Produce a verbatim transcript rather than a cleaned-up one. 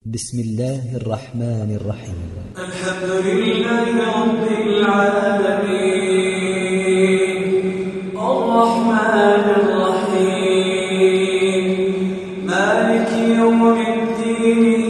بسم الله الرحمن الرحيم. الحمد لله رب العالمين الرحمن الرحيم مالك يوم الدين